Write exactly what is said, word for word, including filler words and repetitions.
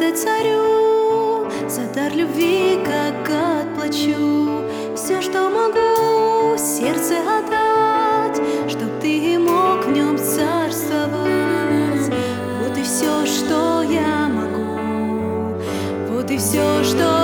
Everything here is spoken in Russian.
отдать царю, за дар любви, как отплачу. Все, что могу, сердце отдать, чтоб ты мог в нем царствовать. Вот и все, что я могу, вот и все, что